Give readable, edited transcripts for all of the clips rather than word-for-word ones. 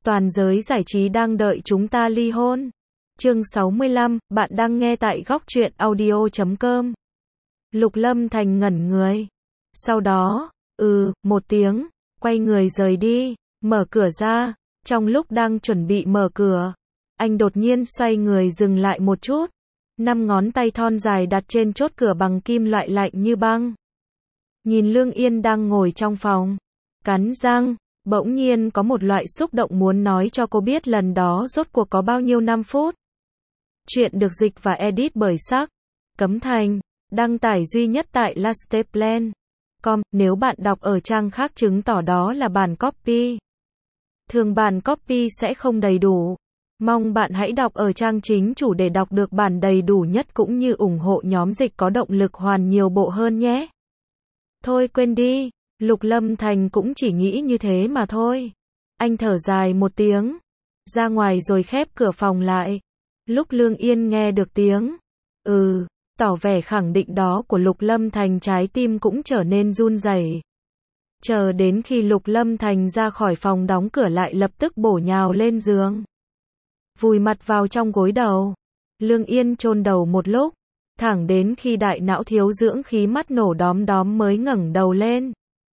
Toàn giới giải trí đang đợi chúng ta ly hôn. Chương 65, bạn đang nghe tại góc truyện audio.com. Lục Lâm Thành ngẩn người. Sau đó, một tiếng, quay người rời đi, mở cửa ra. Trong lúc đang chuẩn bị mở cửa, anh đột nhiên xoay người dừng lại một chút. 5 ngón tay thon dài đặt trên chốt cửa bằng kim loại lạnh như băng. Nhìn Lương Yên đang ngồi trong phòng, cắn răng, bỗng nhiên có một loại xúc động muốn nói cho cô biết lần đó rốt cuộc có bao nhiêu 5 phút. Chuyện được dịch và edit bởi Sắc Cấm Thành, đăng tải duy nhất tại lasteplan.com, nếu bạn đọc ở trang khác chứng tỏ đó là bản copy. Thường bản copy sẽ không đầy đủ. Mong bạn hãy đọc ở trang chính chủ để đọc được bản đầy đủ nhất cũng như ủng hộ nhóm dịch có động lực hoàn nhiều bộ hơn nhé. Thôi quên đi, Lục Lâm Thành cũng chỉ nghĩ như thế mà thôi. Anh thở dài một tiếng, ra ngoài rồi khép cửa phòng lại. Lúc Lương Yên nghe được tiếng tỏ vẻ khẳng định đó của Lục Lâm Thành, trái tim cũng trở nên run rẩy. Chờ đến khi Lục Lâm Thành ra khỏi phòng đóng cửa lại lập tức bổ nhào lên giường, vùi mặt vào trong gối đầu. Lương Yên chôn đầu một lúc, thẳng đến khi đại não thiếu dưỡng khí mắt nổ đóm đóm mới ngẩng đầu lên.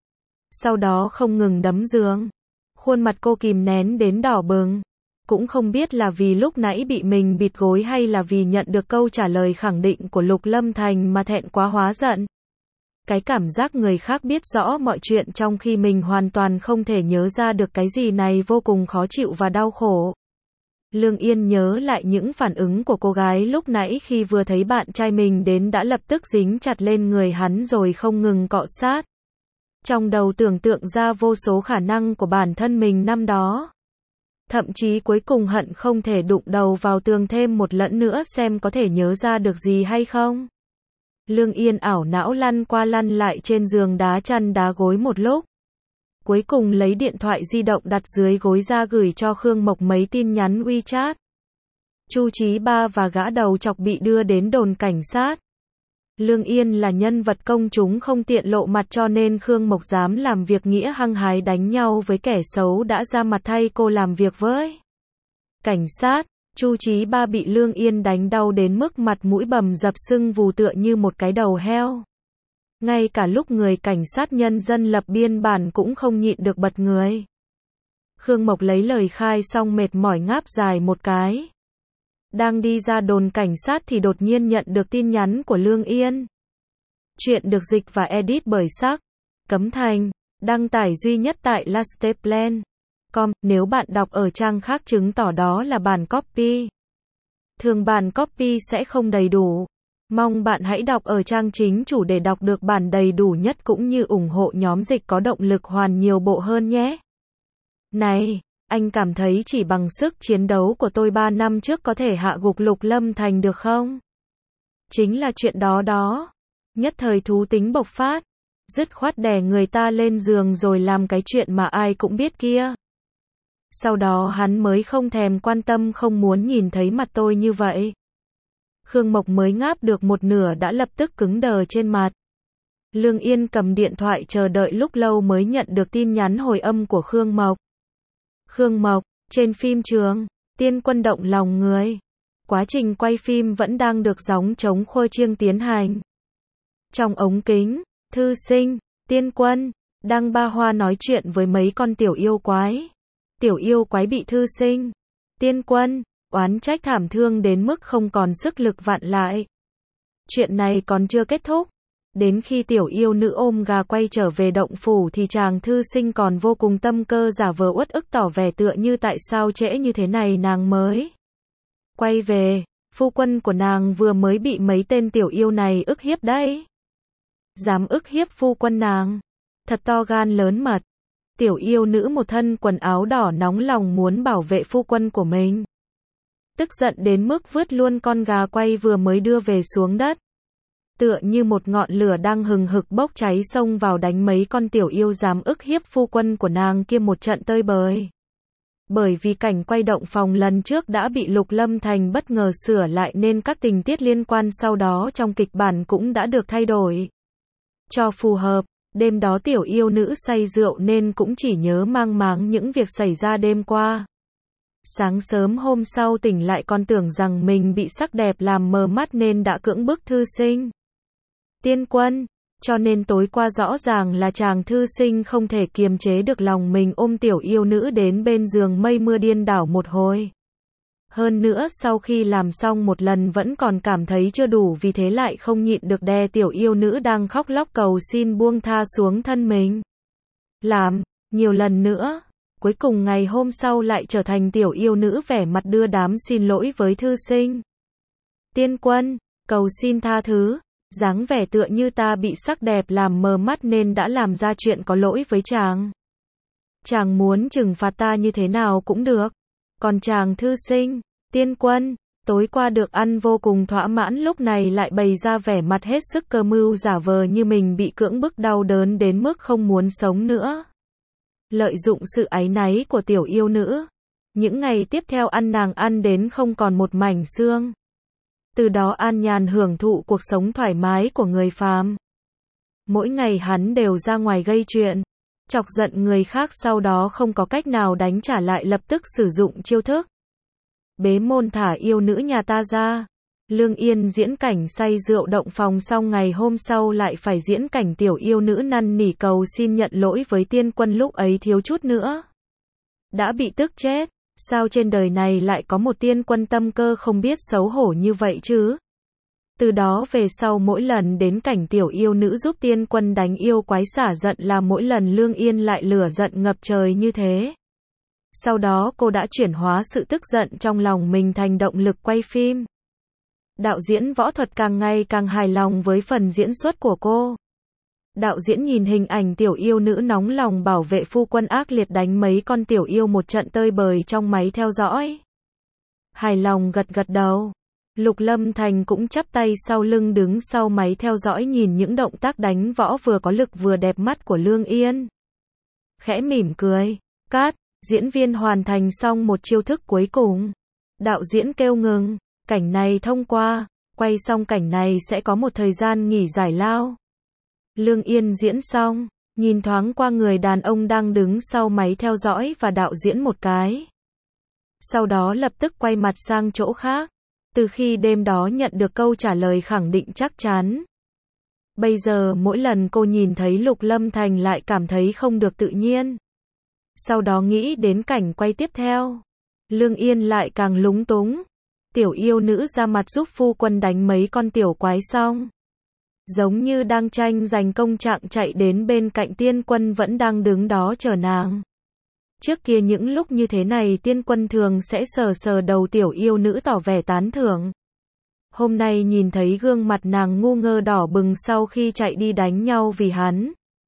Sau đó không ngừng đấm giường. Khuôn mặt cô kìm nén đến đỏ bừng. Cũng không biết là vì lúc nãy bị mình bịt gối hay là vì nhận được câu trả lời khẳng định của Lục Lâm Thành mà thẹn quá hóa giận. Cái cảm giác người khác biết rõ mọi chuyện trong khi mình hoàn toàn không thể nhớ ra được cái gì này vô cùng khó chịu và đau khổ. Lương Yên nhớ lại những phản ứng của cô gái lúc nãy khi vừa thấy bạn trai mình đến đã lập tức dính chặt lên người hắn rồi không ngừng cọ sát. Trong đầu tưởng tượng ra vô số khả năng của bản thân mình năm đó. Thậm chí cuối cùng hận không thể đụng đầu vào tường thêm một lần nữa xem có thể nhớ ra được gì hay không. Lương Yên ảo não lăn qua lăn lại trên giường đá chăn đá gối một lúc. Cuối cùng lấy điện thoại di động đặt dưới gối ra gửi cho Khương Mộc mấy tin nhắn WeChat. Chu Chí Ba và gã đầu chọc bị đưa đến đồn cảnh sát. Lương Yên là nhân vật công chúng không tiện lộ mặt cho nên Khương Mộc dám làm việc nghĩa hăng hái đánh nhau với kẻ xấu đã ra mặt thay cô làm việc với cảnh sát. Chu Chí Ba bị Lương Yên đánh đau đến mức mặt mũi bầm dập sưng vù tựa như một cái đầu heo. Ngay cả lúc người cảnh sát nhân dân lập biên bản cũng không nhịn được bật người. Khương Mộc lấy lời khai xong mệt mỏi ngáp dài một cái. Đang đi ra đồn cảnh sát thì đột nhiên nhận được tin nhắn của Lương Yên. Chuyện được dịch và edit bởi Sắc Cấm Thành, đăng tải duy nhất tại lasteplan.com, nếu bạn đọc ở trang khác chứng tỏ đó là bản copy. Thường bản copy sẽ không đầy đủ. Mong bạn hãy đọc ở trang chính chủ để đọc được bản đầy đủ nhất cũng như ủng hộ nhóm dịch có động lực hoàn nhiều bộ hơn nhé. Này, anh cảm thấy chỉ bằng sức chiến đấu của tôi 3 năm trước có thể hạ gục Lục Lâm Thành được không? Chính là chuyện đó. Nhất thời thú tính bộc phát. Dứt khoát đè người ta lên giường rồi làm cái chuyện mà ai cũng biết kia. Sau đó hắn mới không thèm quan tâm không muốn nhìn thấy mặt tôi như vậy. Khương Mộc mới ngáp được một nửa đã lập tức cứng đờ trên mặt. Lương Yên cầm điện thoại chờ đợi lúc lâu mới nhận được tin nhắn hồi âm của Khương Mộc. Khương Mộc, trên phim trường, Tiên Quân động lòng người. Quá trình quay phim vẫn đang được gióng trống khua chiêng tiến hành. Trong ống kính, Thư Sinh, Tiên Quân, đang ba hoa nói chuyện với mấy con tiểu yêu quái. Tiểu yêu quái bị Thư Sinh, Tiên Quân oán trách thảm thương đến mức không còn sức lực vặn lại. Chuyện này còn chưa kết thúc. Đến khi tiểu yêu nữ ôm gà quay trở về động phủ thì chàng Thư Sinh còn vô cùng tâm cơ giả vờ uất ức tỏ vẻ tựa như tại sao trễ như thế này nàng mới quay về, phu quân của nàng vừa mới bị mấy tên tiểu yêu này ức hiếp đấy. Dám ức hiếp phu quân nàng, thật to gan lớn mật. Tiểu yêu nữ một thân quần áo đỏ nóng lòng muốn bảo vệ phu quân của mình. Tức giận đến mức vứt luôn con gà quay vừa mới đưa về xuống đất. Tựa như một ngọn lửa đang hừng hực bốc cháy xông vào đánh mấy con tiểu yêu dám ức hiếp phu quân của nàng kia một trận tơi bời. Bởi vì cảnh quay động phòng lần trước đã bị Lục Lâm Thành bất ngờ sửa lại nên các tình tiết liên quan sau đó trong kịch bản cũng đã được thay đổi cho phù hợp. Đêm đó tiểu yêu nữ say rượu nên cũng chỉ nhớ mang máng những việc xảy ra đêm qua. Sáng sớm hôm sau tỉnh lại còn tưởng rằng mình bị sắc đẹp làm mờ mắt nên đã cưỡng bức thư sinh. Tiên Quân, cho nên tối qua rõ ràng là chàng thư sinh không thể kiềm chế được lòng mình ôm tiểu yêu nữ đến bên giường mây mưa điên đảo một hồi. Hơn nữa sau khi làm xong một lần vẫn còn cảm thấy chưa đủ vì thế lại không nhịn được đè tiểu yêu nữ đang khóc lóc cầu xin buông tha xuống thân mình. Làm, nhiều lần nữa. Cuối cùng ngày hôm sau lại trở thành tiểu yêu nữ vẻ mặt đưa đám xin lỗi với thư sinh. Tiên Quân, cầu xin tha thứ, dáng vẻ tựa như ta bị sắc đẹp làm mờ mắt nên đã làm ra chuyện có lỗi với chàng. Chàng muốn trừng phạt ta như thế nào cũng được. Còn chàng thư sinh, Tiên Quân, tối qua được ăn vô cùng thỏa mãn lúc này lại bày ra vẻ mặt hết sức cơ mưu giả vờ như mình bị cưỡng bức đau đớn đến mức không muốn sống nữa. Lợi dụng sự áy náy của tiểu yêu nữ. Những ngày tiếp theo ăn nàng ăn đến không còn một mảnh xương. Từ đó an nhàn hưởng thụ cuộc sống thoải mái của người phàm. Mỗi ngày hắn đều ra ngoài gây chuyện, chọc giận người khác sau đó không có cách nào đánh trả lại lập tức sử dụng chiêu thức. Bế môn thả yêu nữ nhà ta ra. Lương Yên diễn cảnh say rượu động phòng xong ngày hôm sau lại phải diễn cảnh tiểu yêu nữ năn nỉ cầu xin nhận lỗi với Tiên Quân lúc ấy thiếu chút nữa đã bị tức chết. Sao trên đời này lại có một tiên quân tâm cơ không biết xấu hổ như vậy chứ? Từ đó về sau mỗi lần đến cảnh tiểu yêu nữ giúp tiên quân đánh yêu quái xả giận là mỗi lần Lương Yên lại lửa giận ngập trời như thế. Sau đó cô đã chuyển hóa sự tức giận trong lòng mình thành động lực quay phim. Đạo diễn võ thuật càng ngày càng hài lòng với phần diễn xuất của cô. Đạo diễn nhìn hình ảnh tiểu yêu nữ nóng lòng bảo vệ phu quân ác liệt đánh mấy con tiểu yêu một trận tơi bời trong máy theo dõi. Hài lòng gật gật đầu. Lục Lâm Thành cũng chắp tay sau lưng đứng sau máy theo dõi nhìn những động tác đánh võ vừa có lực vừa đẹp mắt của Lương Yên. Khẽ mỉm cười. Cát, diễn viên hoàn thành xong một chiêu thức cuối cùng. Đạo diễn kêu ngừng. Cảnh này thông qua. Quay xong cảnh này sẽ có một thời gian nghỉ giải lao. Lương Yên diễn xong, nhìn thoáng qua người đàn ông đang đứng sau máy theo dõi và đạo diễn một cái. Sau đó lập tức quay mặt sang chỗ khác. Từ khi đêm đó nhận được câu trả lời khẳng định chắc chắn. Bây giờ mỗi lần cô nhìn thấy Lục Lâm Thành lại cảm thấy không được tự nhiên. Sau đó nghĩ đến cảnh quay tiếp theo. Lương Yên lại càng lúng túng. Tiểu yêu nữ ra mặt giúp phu quân đánh mấy con tiểu quái xong. Giống như đang tranh giành công trạng chạy đến bên cạnh Tiên Quân vẫn đang đứng đó chờ nàng. Trước kia những lúc như thế này Tiên Quân thường sẽ sờ sờ đầu tiểu yêu nữ tỏ vẻ tán thưởng. Hôm nay nhìn thấy gương mặt nàng ngu ngơ đỏ bừng sau khi chạy đi đánh nhau vì hắn.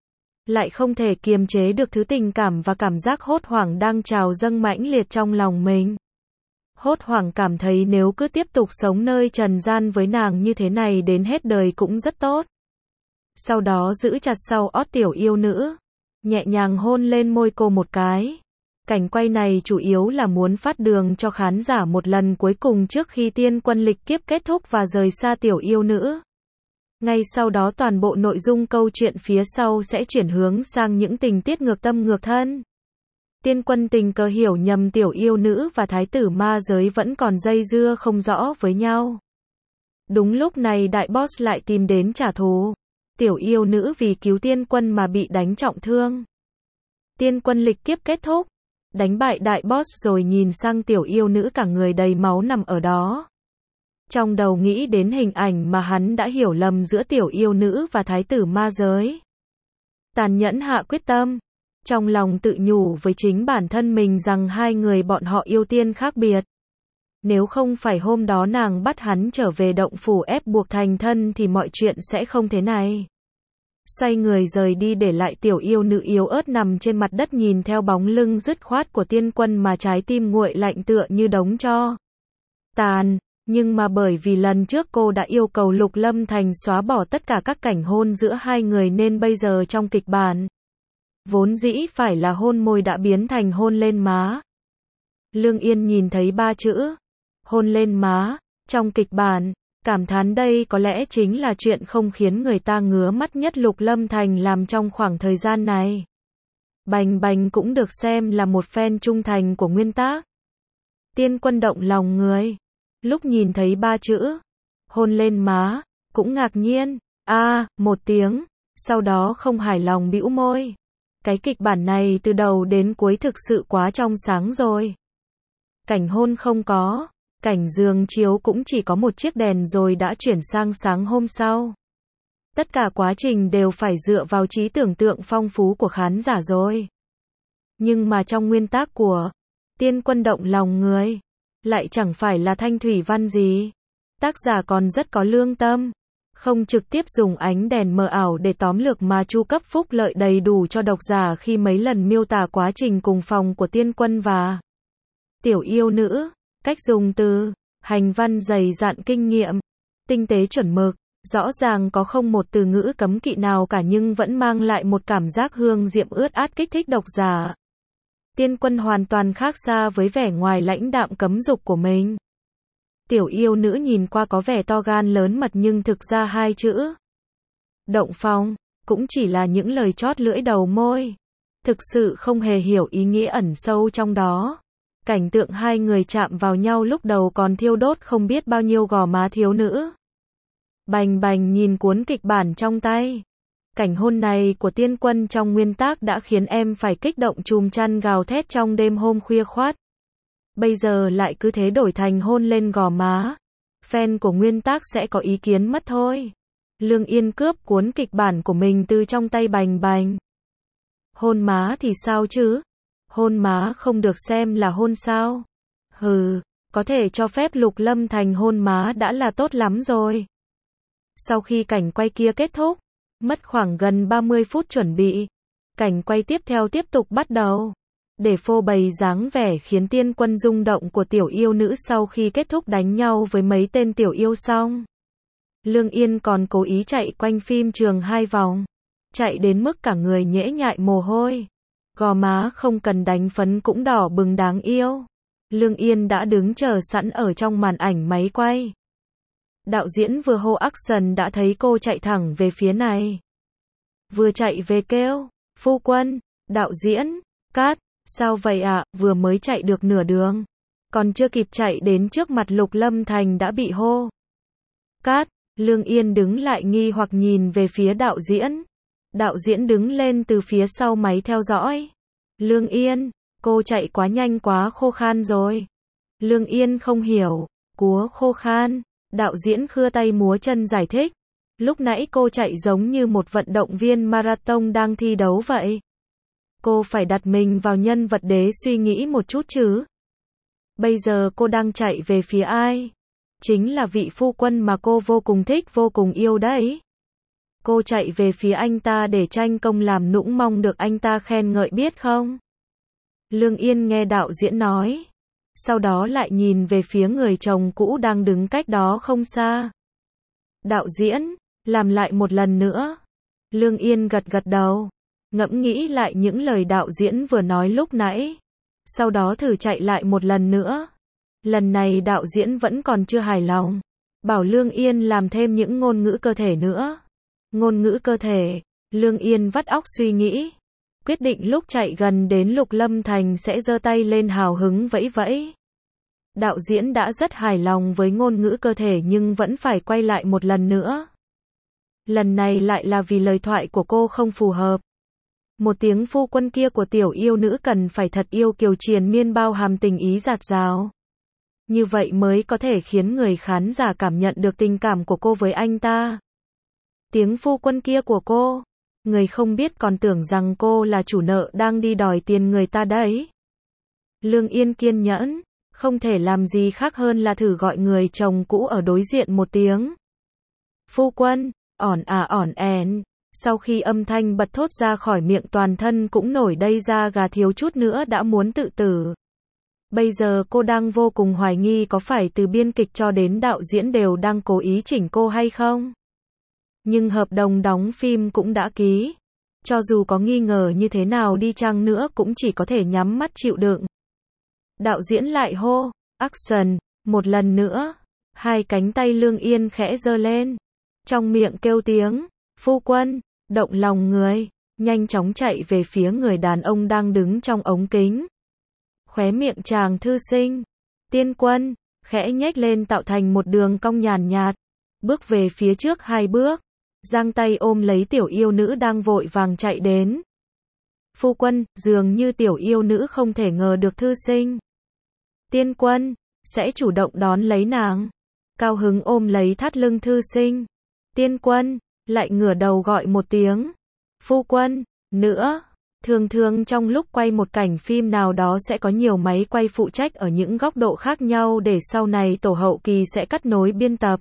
Lại không thể kiềm chế được thứ tình cảm và cảm giác hốt hoảng đang trào dâng mãnh liệt trong lòng mình. Hốt hoảng cảm thấy nếu cứ tiếp tục sống nơi trần gian với nàng như thế này đến hết đời cũng rất tốt. Sau đó giữ chặt sau ót tiểu yêu nữ, nhẹ nhàng hôn lên môi cô một cái. Cảnh quay này chủ yếu là muốn phát đường cho khán giả một lần cuối cùng trước khi Tiên Quân lịch kiếp kết thúc và rời xa tiểu yêu nữ. Ngay sau đó toàn bộ nội dung câu chuyện phía sau sẽ chuyển hướng sang những tình tiết ngược tâm ngược thân. Tiên Quân tình cờ hiểu nhầm tiểu yêu nữ và thái tử ma giới vẫn còn dây dưa không rõ với nhau. Đúng lúc này đại boss lại tìm đến trả thù. Tiểu yêu nữ vì cứu Tiên Quân mà bị đánh trọng thương. Tiên Quân lịch kiếp kết thúc, đánh bại đại boss rồi nhìn sang tiểu yêu nữ cả người đầy máu nằm ở đó. Trong đầu nghĩ đến hình ảnh mà hắn đã hiểu lầm giữa tiểu yêu nữ và thái tử ma giới. Tàn nhẫn hạ quyết tâm. Trong lòng tự nhủ với chính bản thân mình rằng hai người bọn họ yêu tiên khác biệt. Nếu không phải hôm đó nàng bắt hắn trở về động phủ ép buộc thành thân thì mọi chuyện sẽ không thế này. Xoay người rời đi để lại tiểu yêu nữ yếu ớt nằm trên mặt đất nhìn theo bóng lưng dứt khoát của Tiên Quân mà trái tim nguội lạnh tựa như đống tro tàn. Nhưng mà bởi vì lần trước cô đã yêu cầu Lục Lâm Thành xóa bỏ tất cả các cảnh hôn giữa hai người nên bây giờ trong kịch bản vốn dĩ phải là hôn môi đã biến thành hôn lên má. Lương Yên nhìn thấy ba chữ hôn lên má trong kịch bản, cảm thán đây có lẽ chính là chuyện không khiến người ta ngứa mắt nhất Lục Lâm Thành làm trong khoảng thời gian này. Bành Bành cũng được xem là một fan trung thành của nguyên tác. Tiên Quân động lòng người. Lúc nhìn thấy 3 chữ, hôn lên má, cũng ngạc nhiên, một tiếng, sau đó không hài lòng bĩu môi. Cái kịch bản này từ đầu đến cuối thực sự quá trong sáng rồi. Cảnh hôn không có, cảnh giường chiếu cũng chỉ có một chiếc đèn rồi đã chuyển sang sáng hôm sau. Tất cả quá trình đều phải dựa vào trí tưởng tượng phong phú của khán giả rồi. Nhưng mà trong nguyên tác của Tiên Quân động lòng người, lại chẳng phải là thanh thủy văn gì. Tác giả còn rất có lương tâm, không trực tiếp dùng ánh đèn mờ ảo để tóm lược mà chu cấp phúc lợi đầy đủ cho độc giả khi mấy lần miêu tả quá trình cùng phòng của tiên quân và tiểu yêu nữ, cách dùng từ, hành văn dày dặn kinh nghiệm, tinh tế chuẩn mực, rõ ràng có không một từ ngữ cấm kỵ nào cả nhưng vẫn mang lại một cảm giác hương diệm ướt át kích thích độc giả. Tiên Quân hoàn toàn khác xa với vẻ ngoài lãnh đạm cấm dục của mình. Tiểu yêu nữ nhìn qua có vẻ to gan lớn mật nhưng thực ra 2 chữ động phòng cũng chỉ là những lời chót lưỡi đầu môi, thực sự không hề hiểu ý nghĩa ẩn sâu trong đó. Cảnh tượng 2 người chạm vào nhau lúc đầu còn thiêu đốt không biết bao nhiêu gò má thiếu nữ. Bành bành nhìn cuốn kịch bản trong tay. Cảnh hôn này của Tiên Quân trong nguyên tác đã khiến em phải kích động chùm chăn gào thét trong đêm hôm khuya khoắt. Bây giờ lại cứ thế đổi thành hôn lên gò má. Fan của nguyên tác sẽ có ý kiến mất thôi. Lương Yên cướp cuốn kịch bản của mình từ trong tay Bành Bành. Hôn má thì sao chứ? Hôn má không được xem là hôn sao? Hừ, có thể cho phép Lục Lâm Thành hôn má đã là tốt lắm rồi. Sau khi cảnh quay kia kết thúc, mất khoảng gần 30 phút chuẩn bị, cảnh quay tiếp theo tiếp tục bắt đầu. Để phô bày dáng vẻ khiến Tiên Quân rung động của tiểu yêu nữ sau khi kết thúc đánh nhau với mấy tên tiểu yêu xong. Lương Yên còn cố ý chạy quanh phim trường 2 vòng. Chạy đến mức cả người nhễ nhại mồ hôi. Gò má không cần đánh phấn cũng đỏ bừng đáng yêu. Lương Yên đã đứng chờ sẵn ở trong màn ảnh máy quay. Đạo diễn vừa hô action đã thấy cô chạy thẳng về phía này. Vừa chạy về kêu, phu quân, đạo diễn, cát, sao vậy ạ, vừa mới chạy được nửa đường. Còn chưa kịp chạy đến trước mặt Lục Lâm Thành đã bị hô. Cát, Lương Yên đứng lại nghi hoặc nhìn về phía đạo diễn. Đạo diễn đứng lên từ phía sau máy theo dõi. Lương Yên, cô chạy quá nhanh quá khô khan rồi. Lương Yên không hiểu, cúa khô khan. Đạo diễn khua tay múa chân giải thích. Lúc nãy cô chạy giống như một vận động viên marathon đang thi đấu vậy. Cô phải đặt mình vào nhân vật để suy nghĩ một chút chứ. Bây giờ cô đang chạy về phía ai? Chính là vị phu quân mà cô vô cùng thích vô cùng yêu đấy. Cô chạy về phía anh ta để tranh công làm nũng mong được anh ta khen ngợi biết không? Lương Yên nghe đạo diễn nói. Sau đó lại nhìn về phía người chồng cũ đang đứng cách đó không xa. Đạo diễn, làm lại một lần nữa. Lương Yên gật gật đầu, ngẫm nghĩ lại những lời đạo diễn vừa nói lúc nãy. Sau đó thử chạy lại một lần nữa. Lần này đạo diễn vẫn còn chưa hài lòng. Bảo Lương Yên làm thêm những ngôn ngữ cơ thể nữa. Ngôn ngữ cơ thể, Lương Yên vắt óc suy nghĩ. Quyết định lúc chạy gần đến Lục Lâm Thành sẽ giơ tay lên hào hứng vẫy vẫy. Đạo diễn đã rất hài lòng với ngôn ngữ cơ thể nhưng vẫn phải quay lại một lần nữa. Lần này lại là vì lời thoại của cô không phù hợp. Một tiếng phu quân kia của tiểu yêu nữ cần phải thật yêu kiều triền miên bao hàm tình ý dạt dào. Như vậy mới có thể khiến người khán giả cảm nhận được tình cảm của cô với anh ta. Tiếng phu quân kia của cô, người không biết còn tưởng rằng cô là chủ nợ đang đi đòi tiền người ta đấy. Lương Yên kiên nhẫn, không thể làm gì khác hơn là thử gọi người chồng cũ ở đối diện một tiếng. Phu quân, ỏn ẻn. Sau khi âm thanh bật thốt ra khỏi miệng toàn thân cũng nổi đây da gà thiếu chút nữa đã muốn tự tử. Bây giờ cô đang vô cùng hoài nghi có phải từ biên kịch cho đến đạo diễn đều đang cố ý chỉnh cô hay không. Nhưng hợp đồng đóng phim cũng đã ký. Cho dù có nghi ngờ như thế nào đi chăng nữa cũng chỉ có thể nhắm mắt chịu đựng. Đạo diễn lại hô, action, một lần nữa. 2 cánh tay Lương Yên khẽ giơ lên. Trong miệng kêu tiếng, phu quân, động lòng người. Nhanh chóng chạy về phía người đàn ông đang đứng trong ống kính. Khóe miệng chàng thư sinh Tiên Quân, khẽ nhếch lên tạo thành một đường cong nhàn nhạt, bước về phía trước 2 bước, giang tay ôm lấy tiểu yêu nữ đang vội vàng chạy đến. Phu quân, dường như tiểu yêu nữ không thể ngờ được thư sinh. Tiên Quân, sẽ chủ động đón lấy nàng. Cao hứng ôm lấy thắt lưng thư sinh. Tiên Quân, lại ngửa đầu gọi một tiếng. Phu quân, nữa. Thường thường trong lúc quay một cảnh phim nào đó sẽ có nhiều máy quay phụ trách ở những góc độ khác nhau để sau này tổ hậu kỳ sẽ cắt nối biên tập.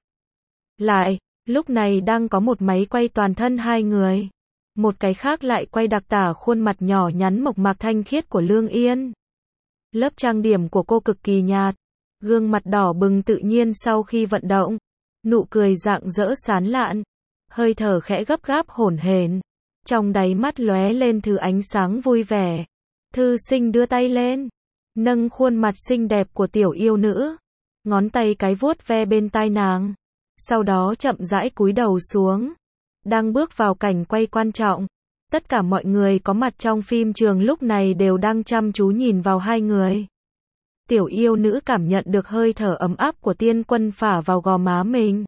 Lại, lúc này đang có một máy quay toàn thân 2 người. Một cái khác lại quay đặc tả khuôn mặt nhỏ nhắn mộc mạc thanh khiết của Lương Yên. Lớp trang điểm của cô cực kỳ nhạt, gương mặt đỏ bừng tự nhiên sau khi vận động, nụ cười rạng rỡ sán lạn, hơi thở khẽ gấp gáp hổn hển, trong đáy mắt lóe lên thứ ánh sáng vui vẻ. Thư sinh đưa tay lên, nâng khuôn mặt xinh đẹp của tiểu yêu nữ, ngón tay cái vuốt ve bên tai nàng, sau đó chậm rãi cúi đầu xuống. Đang bước vào cảnh quay quan trọng, tất cả mọi người có mặt trong phim trường lúc này đều đang chăm chú nhìn vào 2 người. Tiểu yêu nữ cảm nhận được hơi thở ấm áp của Tiên Quân phả vào gò má mình.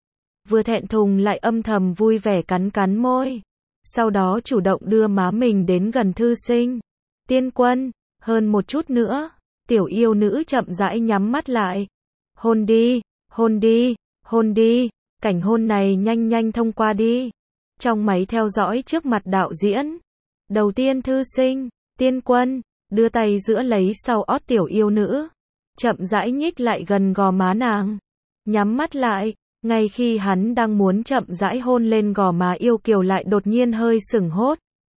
Vừa thẹn thùng lại âm thầm vui vẻ cắn cắn môi. Sau đó chủ động đưa má mình đến gần thư sinh. Tiên Quân, hơn một chút nữa. Tiểu yêu nữ chậm rãi nhắm mắt lại. Hôn đi, hôn đi, hôn đi. Cảnh hôn này nhanh nhanh thông qua đi. Trong máy theo dõi trước mặt đạo diễn. Đầu tiên thư sinh, Tiên Quân, đưa tay giữa lấy sau ót tiểu yêu nữ. Chậm rãi nhích lại gần gò má nàng. Nhắm mắt lại, ngay khi hắn đang muốn chậm rãi hôn lên gò má yêu kiều lại đột nhiên hơi sửng hốt.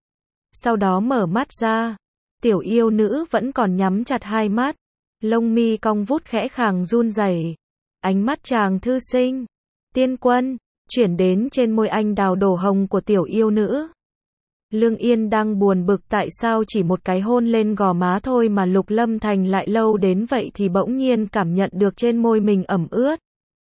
Sau đó mở mắt ra. Tiểu yêu nữ vẫn còn nhắm chặt 2 mắt. Lông mi cong vút khẽ khàng run rẩy. Ánh mắt chàng thư sinh, Tiên Quân, chuyển đến trên môi anh đào đổ hồng của tiểu yêu nữ. Lương Yên đang buồn bực tại sao chỉ một cái hôn lên gò má thôi mà Lục Lâm Thành lại lâu đến vậy thì bỗng nhiên cảm nhận được trên môi mình ẩm ướt.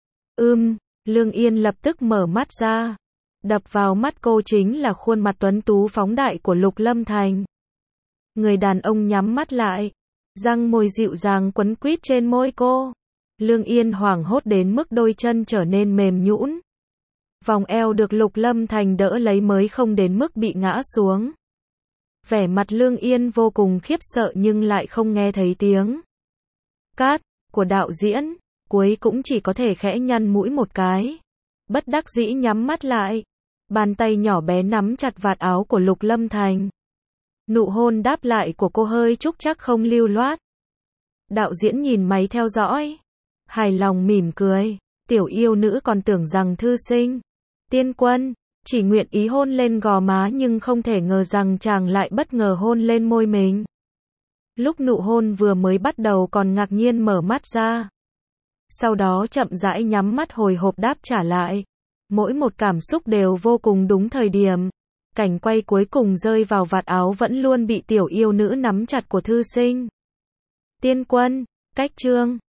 Lương Yên lập tức mở mắt ra. Đập vào mắt cô chính là khuôn mặt tuấn tú phóng đại của Lục Lâm Thành. Người đàn ông nhắm mắt lại, răng môi dịu dàng quấn quýt trên môi cô. Lương Yên hoảng hốt đến mức đôi chân trở nên mềm nhũn. Vòng eo được Lục Lâm Thành đỡ lấy mới không đến mức bị ngã xuống. Vẻ mặt Lương Yên vô cùng khiếp sợ nhưng lại không nghe thấy tiếng cát của đạo diễn, cuối cũng chỉ có thể khẽ nhăn mũi một cái. Bất đắc dĩ nhắm mắt lại, bàn tay nhỏ bé nắm chặt vạt áo của Lục Lâm Thành. Nụ hôn đáp lại của cô hơi trúc chắc không lưu loát. Đạo diễn nhìn máy theo dõi, hài lòng mỉm cười. Tiểu yêu nữ còn tưởng rằng thư sinh, Tiên Quân, chỉ nguyện ý hôn lên gò má nhưng không thể ngờ rằng chàng lại bất ngờ hôn lên môi mình. Lúc nụ hôn vừa mới bắt đầu còn ngạc nhiên mở mắt ra. Sau đó chậm rãi nhắm mắt hồi hộp đáp trả lại. Mỗi một cảm xúc đều vô cùng đúng thời điểm. Cảnh quay cuối cùng rơi vào vạt áo vẫn luôn bị tiểu yêu nữ nắm chặt của thư sinh. Tiên Quân, cách chương